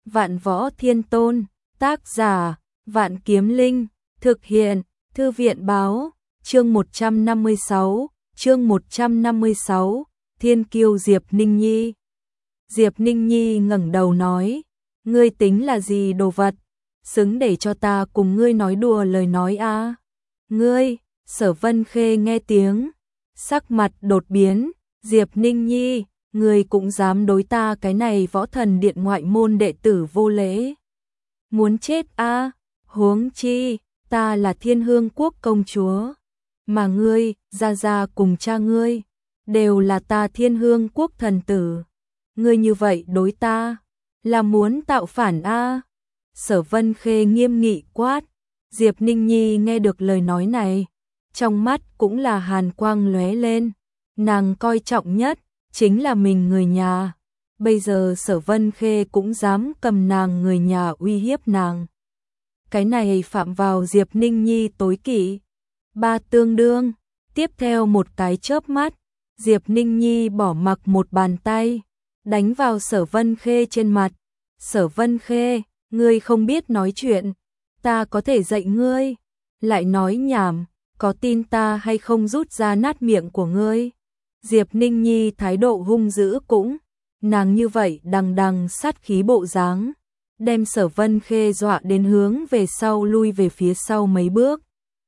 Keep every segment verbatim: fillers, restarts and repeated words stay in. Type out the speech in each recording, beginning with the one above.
Vạn Võ Thiên Tôn, tác giả, Vạn Kiếm Linh, thực hiện, Thư viện báo, chương một trăm năm mươi sáu, chương một trăm năm mươi sáu, Thiên Kiêu Diệp Ninh Nhi. Diệp Ninh Nhi ngẩng đầu nói, ngươi tính là gì đồ vật, xứng để cho ta cùng ngươi nói đùa lời nói a? À? Ngươi, Sở Vân Khê nghe tiếng, sắc mặt đột biến, Diệp Ninh Nhi, ngươi cũng dám đối ta cái này Võ Thần Điện ngoại môn đệ tử vô lễ. Muốn chết a? À? Huống chi, ta là Thiên Hương Quốc công chúa, mà ngươi, gia gia cùng cha ngươi, đều là ta Thiên Hương Quốc thần tử. Ngươi như vậy đối ta, là muốn tạo phản a? À? Sở Vân Khê nghiêm nghị quát. Diệp Ninh Nhi nghe được lời nói này, trong mắt cũng là hàn quang lóe lên, nàng coi trọng nhất chính là mình người nhà, bây giờ Sở Vân Khê cũng dám cầm nàng người nhà uy hiếp nàng. Cái này phạm vào Diệp Ninh Nhi tối kỵ. Ba tương đương, tiếp theo một cái chớp mắt, Diệp Ninh Nhi bỏ mặc một bàn tay, đánh vào Sở Vân Khê trên mặt. Sở Vân Khê, ngươi không biết nói chuyện, ta có thể dạy ngươi, lại nói nhảm, có tin ta hay không rút ra nát miệng của ngươi. Diệp Ninh Nhi thái độ hung dữ cũng, nàng như vậy đằng đằng sát khí bộ dáng, đem Sở Vân Khê dọa đến hướng về sau lui về phía sau mấy bước.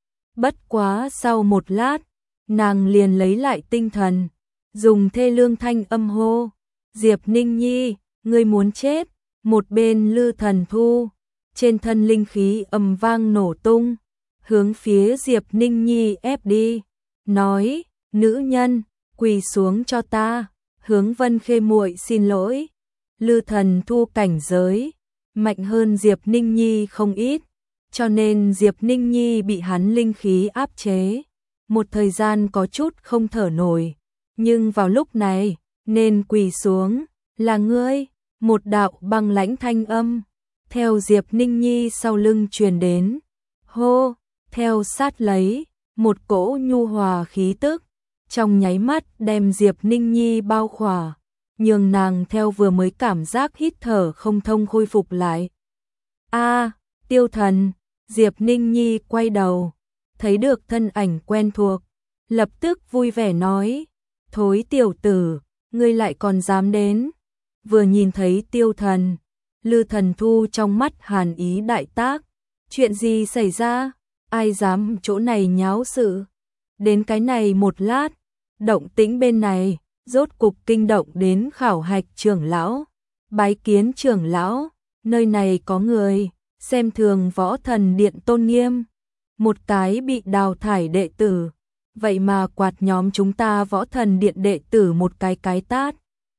Bất quá sau một lát, nàng liền lấy lại tinh thần, dùng thê lương thanh âm hô, Diệp Ninh Nhi, ngươi muốn chết. Một bên Lư Thần Thu, trên thân linh khí ầm vang nổ tung, hướng phía Diệp Ninh Nhi ép đi, nói, nữ nhân, quỳ xuống cho ta, hướng Vân Khê muội xin lỗi. Lư Thần Thu cảnh giới mạnh hơn Diệp Ninh Nhi không ít, cho nên Diệp Ninh Nhi bị hắn linh khí áp chế, một thời gian có chút không thở nổi, nhưng vào lúc này, nên quỳ xuống, là ngươi. Một đạo băng lãnh thanh âm, theo Diệp Ninh Nhi sau lưng truyền đến, hô, theo sát lấy, một cỗ nhu hòa khí tức, trong nháy mắt đem Diệp Ninh Nhi bao khỏa, nhường nàng theo vừa mới cảm giác hít thở không thông khôi phục lại. A, Tiêu Thần, Diệp Ninh Nhi quay đầu, thấy được thân ảnh quen thuộc, lập tức vui vẻ nói, thối tiểu tử, ngươi lại còn dám đến. Vừa nhìn thấy Tiêu Thần, Lư Thần Thu trong mắt hàn ý đại tác, chuyện gì xảy ra, ai dám chỗ này nháo sự. Đến cái này một lát, động tĩnh bên này, rốt cục kinh động đến khảo hạch trưởng lão, bái kiến trưởng lão, nơi này có người, xem thường Võ Thần Điện tôn nghiêm, một cái bị đào thải đệ tử, vậy mà quạt nhóm chúng ta Võ Thần Điện đệ tử một cái cái tát.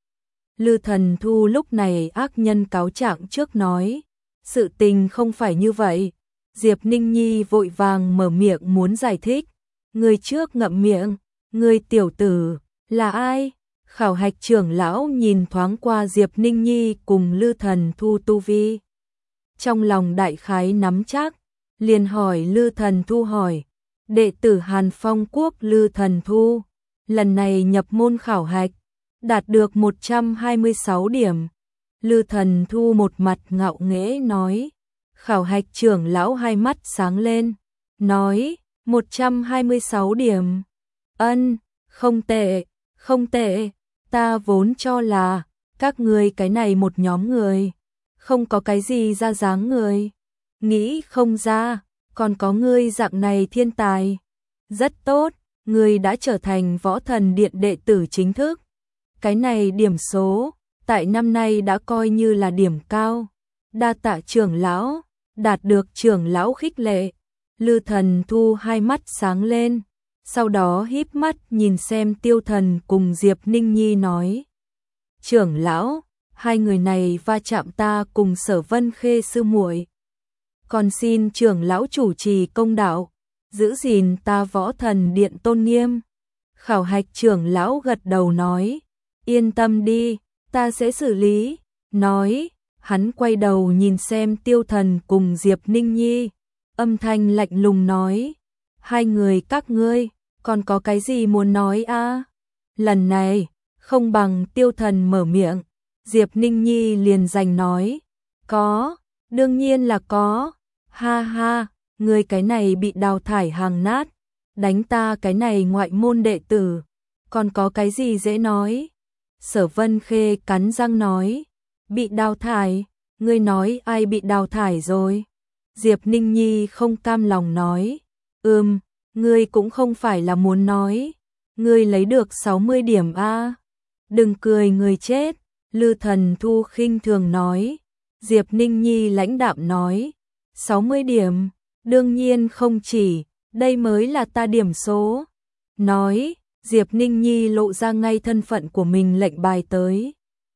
Lư Thần Thu lúc này ác nhân cáo trạng trước nói, sự tình không phải như vậy. Diệp Ninh Nhi vội vàng mở miệng muốn giải thích, người trước ngậm miệng, người tiểu tử, là ai? Khảo hạch trưởng lão nhìn thoáng qua Diệp Ninh Nhi cùng Lư Thần Thu tu vi. Trong lòng đại khái nắm chắc, liền hỏi Lư Thần Thu hỏi, đệ tử Hàn Phong Quốc Lư Thần Thu, lần này nhập môn khảo hạch, đạt được một trăm hai mươi sáu điểm. Lư Thần Thu một mặt ngạo nghễ nói, khảo hạch trưởng lão hai mắt sáng lên, nói, một trăm hai mươi sáu điểm. Ân, không tệ, không tệ, ta vốn cho là, các ngươi cái này một nhóm người, không có cái gì ra dáng người, nghĩ không ra, còn có ngươi dạng này thiên tài. Rất tốt, ngươi đã trở thành Võ Thần Điện đệ tử chính thức. Cái này điểm số, tại năm nay đã coi như là điểm cao. Đa tạ trưởng lão, đạt được trưởng lão khích lệ. Lư Thần Thu hai mắt sáng lên, sau đó híp mắt nhìn xem Tiêu Thần cùng Diệp Ninh Nhi nói. Trưởng lão, hai người này va chạm ta cùng Sở Vân Khê sư muội, còn xin trưởng lão chủ trì công đạo, giữ gìn ta Võ Thần Điện tôn nghiêm. Khảo hạch trưởng lão gật đầu nói, yên tâm đi, ta sẽ xử lý. Nói, hắn quay đầu nhìn xem Tiêu Thần cùng Diệp Ninh Nhi, âm thanh lạnh lùng nói, hai người các ngươi, còn có cái gì muốn nói a? À? Lần này, không bằng Tiêu Thần mở miệng, Diệp Ninh Nhi liền giành nói, Có, đương nhiên là có. Ha ha, ngươi cái này bị đào thải hàng nát, đánh ta cái này ngoại môn đệ tử, còn có cái gì dễ nói. Sở Vân Khê cắn răng nói, bị đào thải, ngươi nói ai bị đào thải rồi? Diệp Ninh Nhi không cam lòng nói, ừm, ngươi cũng không phải là muốn nói, ngươi lấy được sáu mươi điểm a. Đừng cười người chết, Lư Thần Thu khinh thường nói. Diệp Ninh Nhi lãnh đạm nói, sáu mươi điểm, đương nhiên không chỉ, đây mới là ta điểm số. Nói, Diệp Ninh Nhi lộ ra ngay thân phận của mình lệnh bài tới.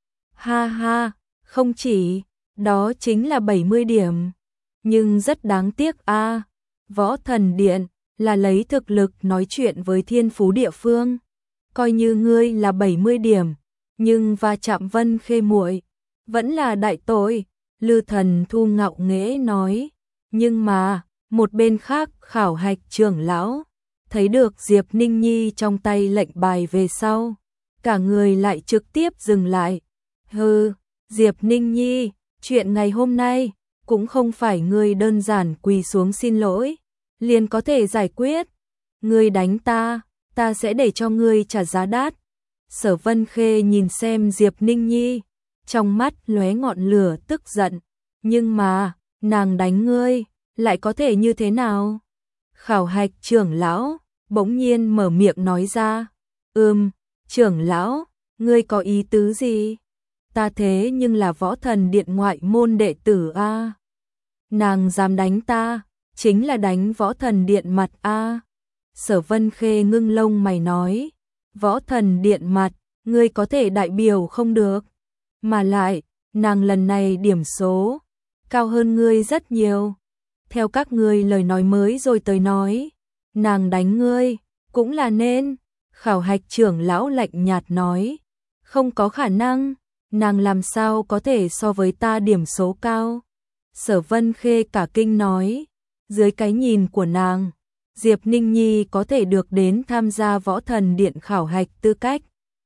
Ha ha, không chỉ, đó chính là bảy mươi điểm. Nhưng rất đáng tiếc a, Võ Thần Điện là lấy thực lực nói chuyện với thiên phú địa phương. Coi như ngươi là bảy mươi điểm, nhưng va chạm Vân Khê muội vẫn là đại tội. Lư Thần Thu ngạo nghễ nói, nhưng mà, một bên khác khảo hạch trưởng lão, thấy được Diệp Ninh Nhi trong tay lệnh bài về sau, cả người lại trực tiếp dừng lại. Hừ, Diệp Ninh Nhi, chuyện ngày hôm nay, cũng không phải ngươi đơn giản quỳ xuống xin lỗi, liền có thể giải quyết. Ngươi đánh ta, ta sẽ để cho ngươi trả giá đắt. Sở Vân Khê nhìn xem Diệp Ninh Nhi, trong mắt lóe ngọn lửa tức giận, nhưng mà, nàng đánh ngươi, lại có thể như thế nào? Khảo hạch trưởng lão, bỗng nhiên mở miệng nói ra, ừm, trưởng lão, ngươi có ý tứ gì? Ta thế nhưng là Võ Thần Điện ngoại môn đệ tử a. Nàng dám đánh ta, chính là đánh Võ Thần Điện mặt a. Sở Vân Khê ngưng lông mày nói, Võ Thần Điện mặt, ngươi có thể đại biểu không được. Mà lại, nàng lần này điểm số cao hơn ngươi rất nhiều. Theo các ngươi lời nói mới rồi tới nói, nàng đánh ngươi cũng là nên. Khảo hạch trưởng lão lạnh nhạt nói, không có khả năng, nàng làm sao có thể so với ta điểm số cao. Sở Vân Khê cả kinh nói, dưới cái nhìn của nàng, Diệp Ninh Nhi có thể được đến tham gia Võ Thần Điện khảo hạch tư cách,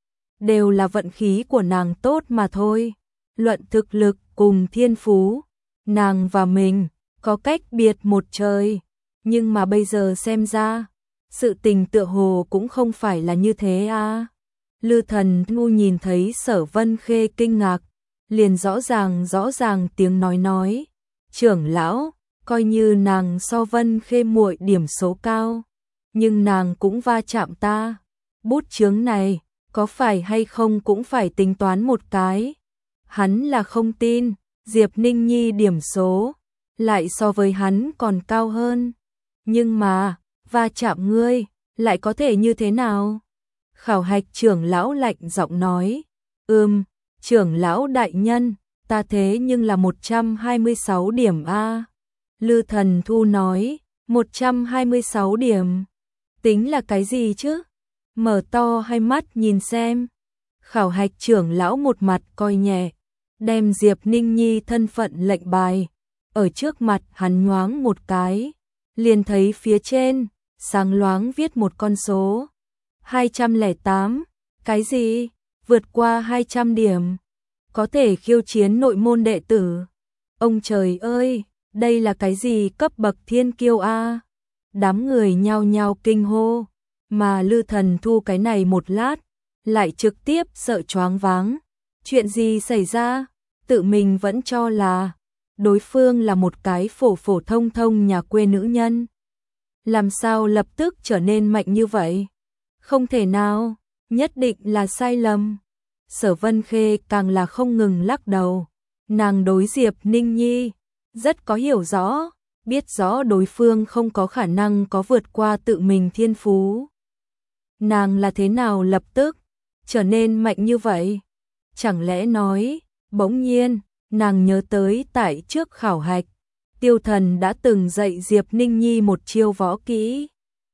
đều là vận khí của nàng tốt mà thôi. Luận thực lực cùng thiên phú, nàng và mình có cách biệt một trời, nhưng mà bây giờ xem ra, sự tình tựa hồ cũng không phải là như thế a. Lư Thần Ngu nhìn thấy Sở Vân Khê kinh ngạc, liền rõ ràng rõ ràng tiếng nói nói, trưởng lão, coi như nàng so Vân Khê muội điểm số cao, nhưng nàng cũng va chạm ta. Bút chướng này, có phải hay không cũng phải tính toán một cái. Hắn là không tin, Diệp Ninh Nhi điểm số, lại so với hắn còn cao hơn. Nhưng mà, va chạm ngươi, lại có thể như thế nào? Khảo hạch trưởng lão lạnh giọng nói, ừm, trưởng lão đại nhân, ta thế nhưng là một trăm hai mươi sáu điểm a. Lư Thần Thu nói, một trăm hai mươi sáu điểm, tính là cái gì chứ? Mở to hai mắt nhìn xem. Khảo hạch trưởng lão một mặt coi nhẹ, đem Diệp Ninh Nhi thân phận lệnh bài, ở trước mặt hắn nhoáng một cái, liền thấy phía trên, sáng loáng viết một con số, hai trăm lẻ tám, cái gì? Vượt qua hai trăm điểm, có thể khiêu chiến nội môn đệ tử. Ông trời ơi, đây là cái gì cấp bậc thiên kiêu a? Đám người nhao nhao kinh hô, mà Lư Thần Thu cái này một lát, lại trực tiếp sợ choáng váng. Chuyện gì xảy ra? Tự mình vẫn cho là đối phương là một cái phổ phổ thông thông nhà quê nữ nhân. Làm sao lập tức trở nên mạnh như vậy? Không thể nào, nhất định là sai lầm. Sở Vân Khê càng là không ngừng lắc đầu. Nàng đối Diệp Ninh Nhi rất có hiểu rõ, biết rõ đối phương không có khả năng có vượt qua tự mình thiên phú. Nàng là thế nào lập tức trở nên mạnh như vậy? Chẳng lẽ nói, bỗng nhiên, nàng nhớ tới tại trước khảo hạch, Tiêu Thần đã từng dạy Diệp Ninh Nhi một chiêu võ kỹ.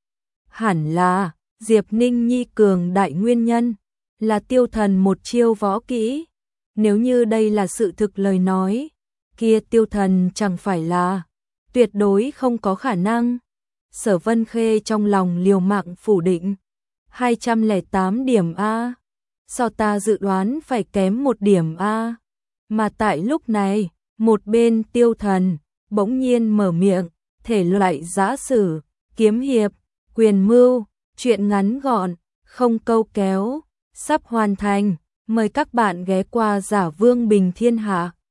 Hẳn là, Diệp Ninh Nhi cường đại nguyên nhân, là Tiêu Thần một chiêu võ kỹ. Nếu như đây là sự thực lời nói, kia Tiêu Thần chẳng phải là tuyệt đối không có khả năng. Sở Vân Khê trong lòng liều mạng phủ định, hai trăm lẻ tám điểm a, so ta dự đoán phải kém một điểm a. Mà tại lúc này, Một bên Tiêu Thần bỗng nhiên mở miệng, thể loại giã sử, kiếm hiệp, quyền mưu, truyện ngắn gọn, không câu kéo, sắp hoàn thành. Mời các bạn ghé qua Giả Vương Bình Thiên Hạ.